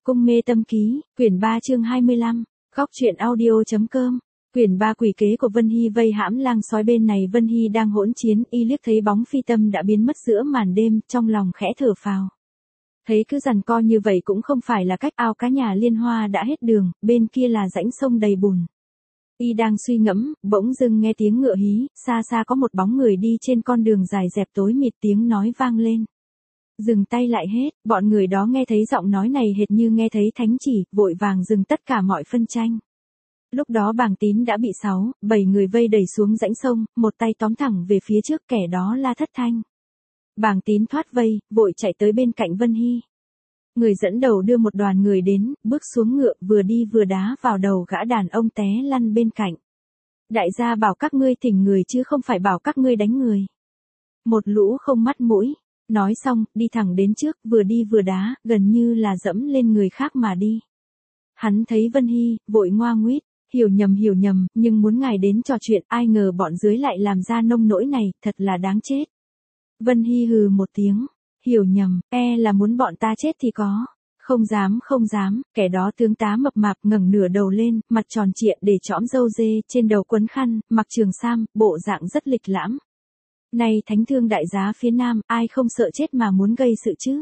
Cung mê tâm ký, quyển 3 chương 25, góc truyện audio.com. Quyển 3 quỷ kế của Vân Hy vây hãm lang sói. Bên này Vân Hy đang hỗn chiến, y liếc thấy bóng Phi Tâm đã biến mất giữa màn đêm, trong lòng khẽ thở phào. Thấy cứ giằng co như vậy cũng không phải là cách, ao cá nhà Liên Hoa đã hết đường, bên kia là rãnh sông đầy bùn. Y đang suy ngẫm, bỗng dưng nghe tiếng ngựa hí, xa xa có một bóng người đi trên con đường dài dẹp tối mịt, tiếng nói vang lên. Dừng tay lại hết, bọn người đó nghe thấy giọng nói này hệt như nghe thấy thánh chỉ, vội vàng dừng tất cả mọi phân tranh. Lúc đó Bàng Tín đã bị 7 người vây đẩy xuống rãnh sông, một tay tóm thẳng về phía trước, kẻ đó là Thất Thanh. Bàng Tín thoát vây, vội chạy tới bên cạnh Vân Hy. Người dẫn đầu đưa một đoàn người đến, bước xuống ngựa, vừa đi vừa đá vào đầu gã đàn ông té lăn bên cạnh. Đại gia bảo các ngươi thỉnh người chứ không phải bảo các ngươi đánh người. Một lũ không mắt mũi. Nói xong, đi thẳng đến trước, vừa đi vừa đá, gần như là dẫm lên người khác mà đi. Hắn thấy Vân Hy, vội ngoa nguýt, hiểu nhầm, nhưng muốn ngài đến trò chuyện, ai ngờ bọn dưới lại làm ra nông nỗi này, thật là đáng chết. Vân Hy hừ một tiếng, hiểu nhầm, là muốn bọn ta chết thì có. Không dám, kẻ đó tướng tá mập mạp ngẩng nửa đầu lên, mặt tròn trịa để trõm râu dê, trên đầu quấn khăn, mặc trường sam, bộ dạng rất lịch lãm. Này thánh thương đại giá phía Nam, ai không sợ chết mà muốn gây sự chứ?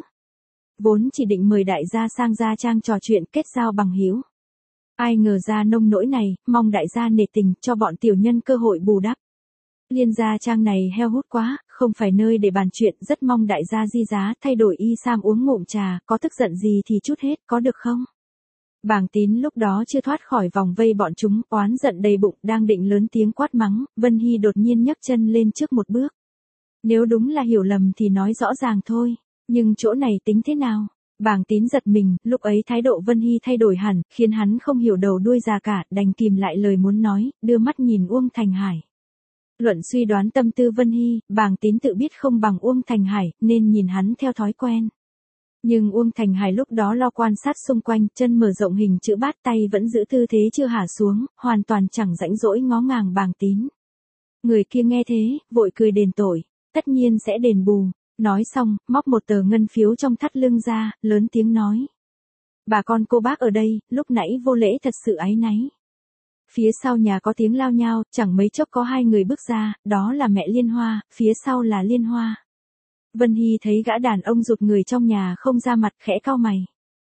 Vốn chỉ định mời đại gia sang gia trang trò chuyện kết giao bằng hữu. Ai ngờ ra nông nỗi này, mong đại gia nể tình cho bọn tiểu nhân cơ hội bù đắp. Liên gia trang này heo hút quá, không phải nơi để bàn chuyện, rất mong đại gia di giá thay đổi y sam uống ngụm trà, có tức giận gì thì chút hết, có được không? Bàng Tín lúc đó chưa thoát khỏi vòng vây bọn chúng, oán giận đầy bụng, đang định lớn tiếng quát mắng, Vân Hy đột nhiên nhấc chân lên trước một bước. Nếu đúng là hiểu lầm thì nói rõ ràng thôi, nhưng chỗ này tính thế nào? Bàng Tín giật mình, lúc ấy thái độ Vân Hy thay đổi hẳn, khiến hắn không hiểu đầu đuôi ra cả, đành kìm lại lời muốn nói, đưa mắt nhìn Uông Thành Hải. Luận suy đoán tâm tư Vân Hy, Bàng Tín tự biết không bằng Uông Thành Hải, nên nhìn hắn theo thói quen. Nhưng Uông Thành Hải lúc đó lo quan sát xung quanh, chân mở rộng hình chữ bát, tay vẫn giữ tư thế chưa hạ xuống, hoàn toàn chẳng rãnh rỗi ngó ngàng Bàng Tín. Người kia nghe thế, vội cười đền tội. Tất nhiên sẽ đền bù. Nói xong, móc một tờ ngân phiếu trong thắt lưng ra, lớn tiếng nói. Bà con cô bác ở đây, lúc nãy vô lễ thật sự áy náy. Phía sau nhà có tiếng lao nhao, chẳng mấy chốc có hai người bước ra, đó là mẹ Liên Hoa, phía sau là Liên Hoa. Vân Hy thấy gã đàn ông rụt người trong nhà không ra mặt, khẽ cau mày.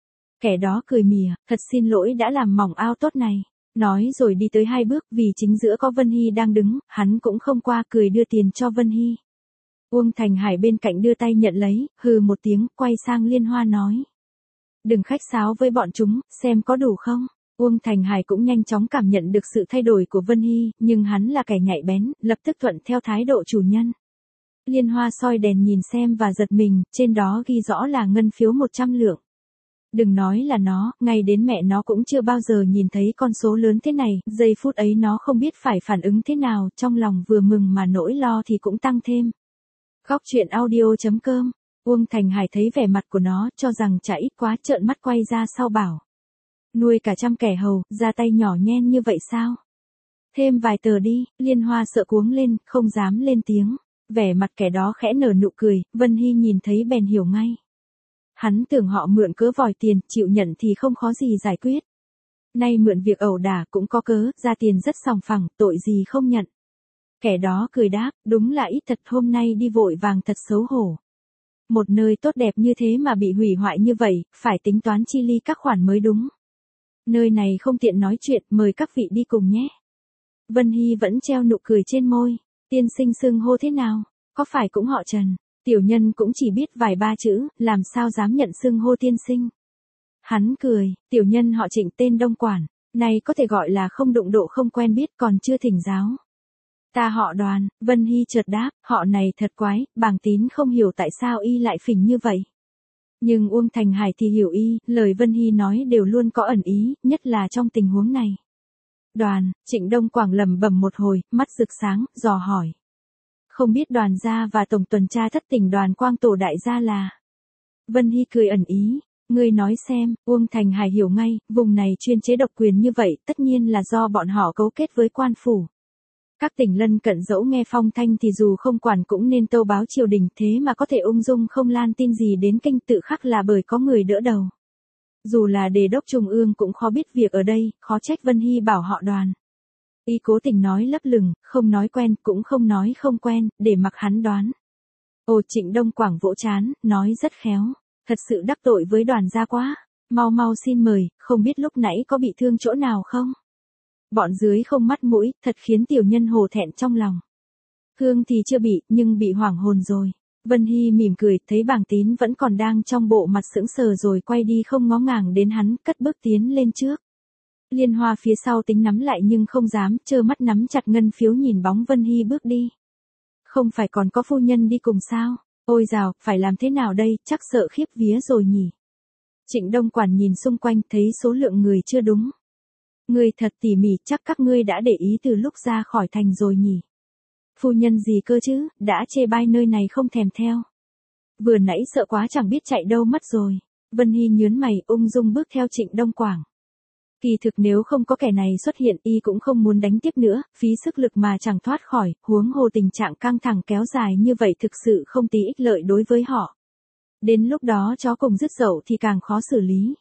Kẻ đó cười mỉa, thật xin lỗi đã làm mỏng ao tốt này. Nói rồi đi tới 2 bước, vì chính giữa có Vân Hy đang đứng, hắn cũng không qua, cười đưa tiền cho Vân Hy. Uông Thành Hải bên cạnh đưa tay nhận lấy, hừ một tiếng, quay sang Liên Hoa nói. Đừng khách sáo với bọn chúng, xem có đủ không? Uông Thành Hải cũng nhanh chóng cảm nhận được sự thay đổi của Vân Hy, nhưng hắn là kẻ nhạy bén, lập tức thuận theo thái độ chủ nhân. Liên Hoa soi đèn nhìn xem và giật mình, trên đó ghi rõ là ngân phiếu 100 lượng. Đừng nói là nó, ngay đến mẹ nó cũng chưa bao giờ nhìn thấy con số lớn thế này, giây phút ấy nó không biết phải phản ứng thế nào, trong lòng vừa mừng mà nỗi lo thì cũng tăng thêm. Góc truyện audio.com. Uông Thành Hải thấy vẻ mặt của nó, cho rằng chả ít quá, trợn mắt quay ra sau bảo. Nuôi cả trăm kẻ hầu, ra tay nhỏ nhen như vậy sao? Thêm vài tờ đi. Liên Hoa sợ cuống lên, không dám lên tiếng. Vẻ mặt kẻ đó khẽ nở nụ cười, Vân Hy nhìn thấy bèn hiểu ngay. Hắn tưởng họ mượn cớ vòi tiền, chịu nhận thì không khó gì giải quyết. Nay mượn việc ẩu đả cũng có cớ, ra tiền rất sòng phẳng, tội gì không nhận. Kẻ đó cười đáp, đúng là ít thật, hôm nay đi vội vàng thật xấu hổ. Một nơi tốt đẹp như thế mà bị hủy hoại như vậy, phải tính toán chi ly các khoản mới đúng. Nơi này không tiện nói chuyện, mời các vị đi cùng nhé. Vân Hy vẫn treo nụ cười trên môi, tiên sinh xưng hô thế nào, có phải cũng họ Trần? Tiểu nhân cũng chỉ biết vài ba chữ, làm sao dám nhận xưng hô tiên sinh. Hắn cười, tiểu nhân họ Trịnh tên Đông Quản, này có thể gọi là không đụng độ không quen biết còn chưa thỉnh giáo. Ta họ Đoàn. Vân Hy chợt đáp, họ này thật quái, Bàng Tín không hiểu tại sao y lại phỉnh như vậy. Nhưng Uông Thành Hải thì hiểu y, lời Vân Hy nói đều luôn có ẩn ý, nhất là trong tình huống này. Đoàn, Trịnh Đông Quảng lẩm bẩm một hồi, mắt rực sáng, dò hỏi. Không biết Đoàn gia và tổng tuần tra thất tỉnh Đoàn Quang Tổ đại gia là. Vân Hy cười ẩn ý, ngươi nói xem. Uông Thành Hải hiểu ngay, vùng này chuyên chế độc quyền như vậy, tất nhiên là do bọn họ cấu kết với quan phủ. Các tỉnh lân cận dẫu nghe phong thanh thì dù không quản cũng nên tâu báo triều đình, thế mà có thể ung dung không lan tin gì đến kinh, tự khắc là bởi có người đỡ đầu. Dù là đề đốc trung ương cũng khó biết việc ở đây, khó trách Vân Hy bảo họ Đoàn. Y cố tình nói lấp lửng, không nói quen, cũng không nói không quen, để mặc hắn đoán. Ồ, Trịnh Đông Quảng vỗ chán, nói rất khéo. Thật sự đắc tội với Đoàn gia quá. Mau mau xin mời, không biết lúc nãy có bị thương chỗ nào không? Bọn dưới không mắt mũi, thật khiến tiểu nhân hổ thẹn trong lòng. Thương thì chưa bị, nhưng bị hoảng hồn rồi. Vân Hy mỉm cười, thấy Bàng Tín vẫn còn đang trong bộ mặt sững sờ rồi quay đi không ngó ngàng đến hắn, cất bước tiến lên trước. Liên Hoa phía sau tính nắm lại nhưng không dám, trơ mắt nắm chặt ngân phiếu nhìn bóng Vân Hy bước đi. Không phải còn có phu nhân đi cùng sao? Ôi dào, phải làm thế nào đây, chắc sợ khiếp vía rồi nhỉ. Trịnh Đông Quản nhìn xung quanh thấy số lượng người chưa đúng. Người thật tỉ mỉ, chắc các ngươi đã để ý từ lúc ra khỏi thành rồi nhỉ. Phu nhân gì cơ chứ, đã chê bai nơi này không thèm theo. Vừa nãy sợ quá chẳng biết chạy đâu mất rồi. Vân Hy nhớn mày ung dung bước theo Trịnh Đông Quảng. Kỳ thực nếu không có kẻ này xuất hiện y cũng không muốn đánh tiếp nữa, phí sức lực mà chẳng thoát khỏi, huống hồ tình trạng căng thẳng kéo dài như vậy thực sự không tí ích lợi đối với họ. Đến lúc đó chó cùng dứt dậu thì càng khó xử lý.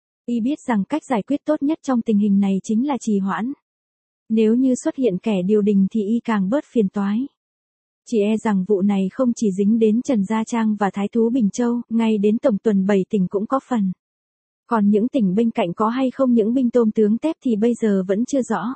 Y biết rằng cách giải quyết tốt nhất trong tình hình này chính là trì hoãn. Nếu như xuất hiện kẻ điều đình thì y càng bớt phiền toái. Chỉ e rằng vụ này không chỉ dính đến Trần Gia Trang và Thái Thú Bình Châu, ngay đến tổng tuần 7 tỉnh cũng có phần. Còn những tỉnh bên cạnh có hay không những binh tôm tướng tép thì bây giờ vẫn chưa rõ.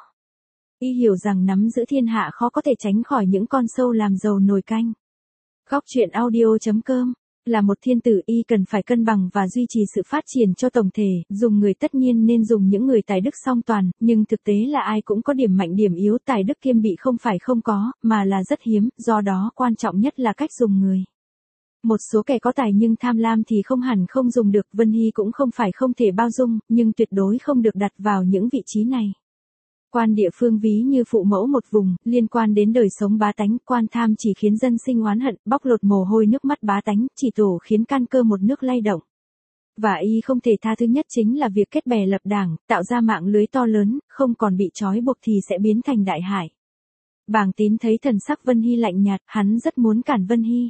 Y hiểu rằng nắm giữ thiên hạ khó có thể tránh khỏi những con sâu làm dầu nồi canh. Góc truyện audio.com là một thiên tử y cần phải cân bằng và duy trì sự phát triển cho tổng thể, dùng người tất nhiên nên dùng những người tài đức song toàn, nhưng thực tế là ai cũng có điểm mạnh điểm yếu, tài đức kiêm bị không phải không có, mà là rất hiếm, do đó quan trọng nhất là cách dùng người. Một số kẻ có tài nhưng tham lam thì không hẳn không dùng được, Vân Hy cũng không phải không thể bao dung, nhưng tuyệt đối không được đặt vào những vị trí này. Quan địa phương ví như phụ mẫu một vùng, liên quan đến đời sống bá tánh, quan tham chỉ khiến dân sinh oán hận, bóc lột mồ hôi nước mắt bá tánh, chỉ tổ khiến can cơ một nước lay động. Và y không thể tha thứ nhất chính là việc kết bè lập đảng, tạo ra mạng lưới to lớn, không còn bị trói buộc thì sẽ biến thành đại hải. Bàng Tín thấy thần sắc Vân Hy lạnh nhạt, hắn rất muốn cản Vân Hy.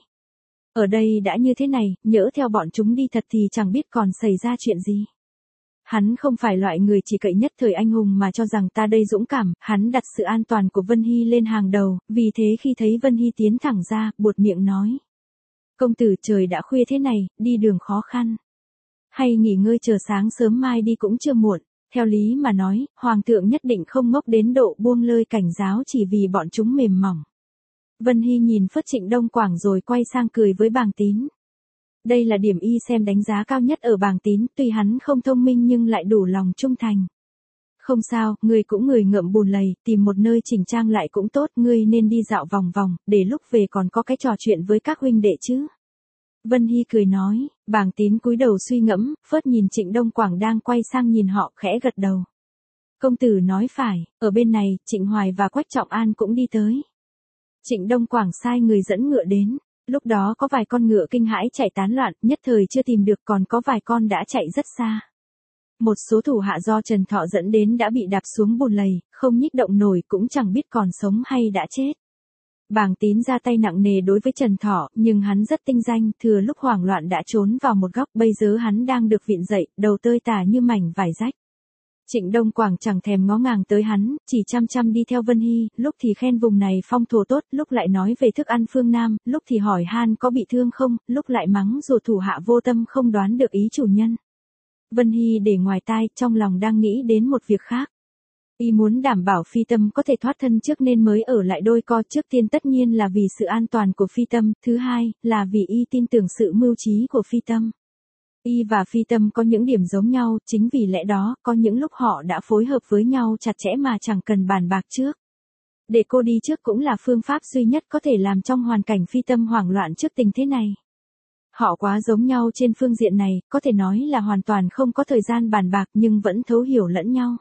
Ở đây đã như thế này, nhỡ theo bọn chúng đi thật thì chẳng biết còn xảy ra chuyện gì. Hắn không phải loại người chỉ cậy nhất thời anh hùng mà cho rằng ta đây dũng cảm, hắn đặt sự an toàn của Vân Hy lên hàng đầu, vì thế khi thấy Vân Hy tiến thẳng ra, buột miệng nói. Công tử, trời đã khuya thế này, đi đường khó khăn. Hay nghỉ ngơi chờ sáng sớm mai đi cũng chưa muộn, theo lý mà nói, Hoàng thượng nhất định không ngốc đến độ buông lơi cảnh giáo chỉ vì bọn chúng mềm mỏng. Vân Hy nhìn phớt Trịnh Đông Quảng rồi quay sang cười với Bàng Tín. Đây là điểm y xem đánh giá cao nhất ở Bàng Tín, tuy hắn không thông minh nhưng lại đủ lòng trung thành. Không sao, ngươi cũng người ngợm bùn lầy, tìm một nơi chỉnh trang lại cũng tốt, ngươi nên đi dạo vòng vòng, để lúc về còn có cái trò chuyện với các huynh đệ chứ. Vân Hy cười nói, Bàng Tín cúi đầu suy ngẫm, phớt nhìn Trịnh Đông Quảng đang quay sang nhìn họ, khẽ gật đầu. Công tử nói phải, ở bên này, Trịnh Hoài và Quách Trọng An cũng đi tới. Trịnh Đông Quảng sai người dẫn ngựa đến. Lúc đó có vài con ngựa kinh hãi chạy tán loạn, nhất thời chưa tìm được, còn có vài con đã chạy rất xa. Một số thủ hạ do Trần Thọ dẫn đến đã bị đạp xuống bùn lầy, không nhích động nổi, cũng chẳng biết còn sống hay đã chết. Bàng Tín ra tay nặng nề đối với Trần Thọ, nhưng hắn rất tinh danh, thừa lúc hoảng loạn đã trốn vào một góc, bây giờ hắn đang được viện dậy, đầu tơi tả như mảnh vải rách. Trịnh Đông Quảng chẳng thèm ngó ngàng tới hắn, chỉ chăm chăm đi theo Vân Hy, lúc thì khen vùng này phong thổ tốt, lúc lại nói về thức ăn phương Nam, lúc thì hỏi han có bị thương không, lúc lại mắng dù thủ hạ vô tâm không đoán được ý chủ nhân. Vân Hy để ngoài tai, trong lòng đang nghĩ đến một việc khác. Y muốn đảm bảo Phi Tâm có thể thoát thân trước nên mới ở lại đôi co, trước tiên tất nhiên là vì sự an toàn của Phi Tâm, thứ hai là vì y tin tưởng sự mưu trí của Phi Tâm. Y và Phi Tâm có những điểm giống nhau, chính vì lẽ đó, có những lúc họ đã phối hợp với nhau chặt chẽ mà chẳng cần bàn bạc trước. Để cô đi trước cũng là phương pháp duy nhất có thể làm trong hoàn cảnh Phi Tâm hoảng loạn trước tình thế này. Họ quá giống nhau trên phương diện này, có thể nói là hoàn toàn không có thời gian bàn bạc nhưng vẫn thấu hiểu lẫn nhau.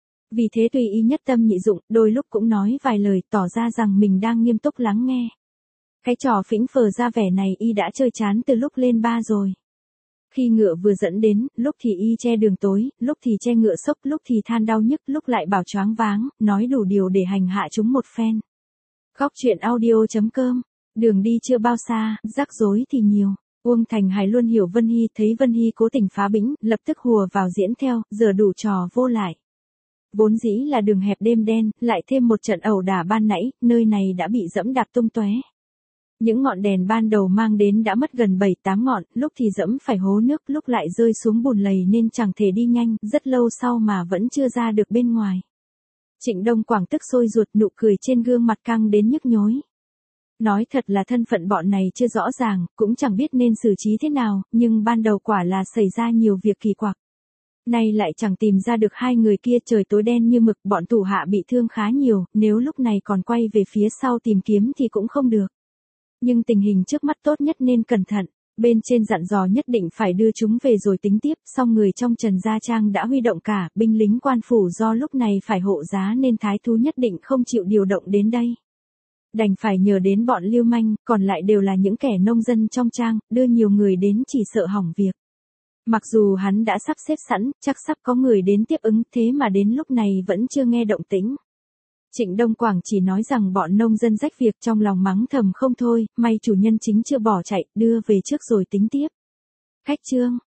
Vì thế tùy y nhất tâm nhị dụng, đôi lúc cũng nói vài lời tỏ ra rằng mình đang nghiêm túc lắng nghe. Cái trò phĩnh phờ ra vẻ này y đã chơi chán từ lúc lên ba rồi. Khi ngựa vừa dẫn đến, lúc thì y che đường tối, lúc thì che ngựa sốc, lúc thì than đau nhức, lúc lại bảo choáng váng, nói đủ điều để hành hạ chúng một phen. Góc truyện audio.com, đường đi chưa bao xa, rắc rối thì nhiều. Uông Thành Hải luôn hiểu Vân Hy, thấy Vân Hy cố tình phá bĩnh, lập tức hùa vào diễn theo, giờ đủ trò vô lại. Vốn dĩ là đường hẹp đêm đen, lại thêm một trận ẩu đả ban nãy, nơi này đã bị dẫm đạp tung tóe. Những ngọn đèn ban đầu mang đến đã mất gần 7-8 ngọn, lúc thì dẫm phải hố nước, lúc lại rơi xuống bùn lầy nên chẳng thể đi nhanh, rất lâu sau mà vẫn chưa ra được bên ngoài. Trịnh Đông Quảng tức sôi ruột, nụ cười trên gương mặt căng đến nhức nhối. Nói thật là thân phận bọn này chưa rõ ràng, cũng chẳng biết nên xử trí thế nào, nhưng ban đầu quả là xảy ra nhiều việc kỳ quặc. Nay lại chẳng tìm ra được hai người kia, trời tối đen như mực, bọn thủ hạ bị thương khá nhiều, nếu lúc này còn quay về phía sau tìm kiếm thì cũng không được. Nhưng tình hình trước mắt tốt nhất nên cẩn thận, bên trên dặn dò nhất định phải đưa chúng về rồi tính tiếp, song người trong Trần Gia Trang đã huy động cả binh lính quan phủ, do lúc này phải hộ giá nên thái thú nhất định không chịu điều động đến đây. Đành phải nhờ đến bọn lưu manh, còn lại đều là những kẻ nông dân trong trang, đưa nhiều người đến chỉ sợ hỏng việc. Mặc dù hắn đã sắp xếp sẵn, chắc sắp có người đến tiếp ứng, thế mà đến lúc này vẫn chưa nghe động tĩnh. Trịnh Đông Quảng chỉ nói rằng bọn nông dân rách việc, trong lòng mắng thầm không thôi, may chủ nhân chính chưa bỏ chạy, đưa về trước rồi tính tiếp. Khách chương.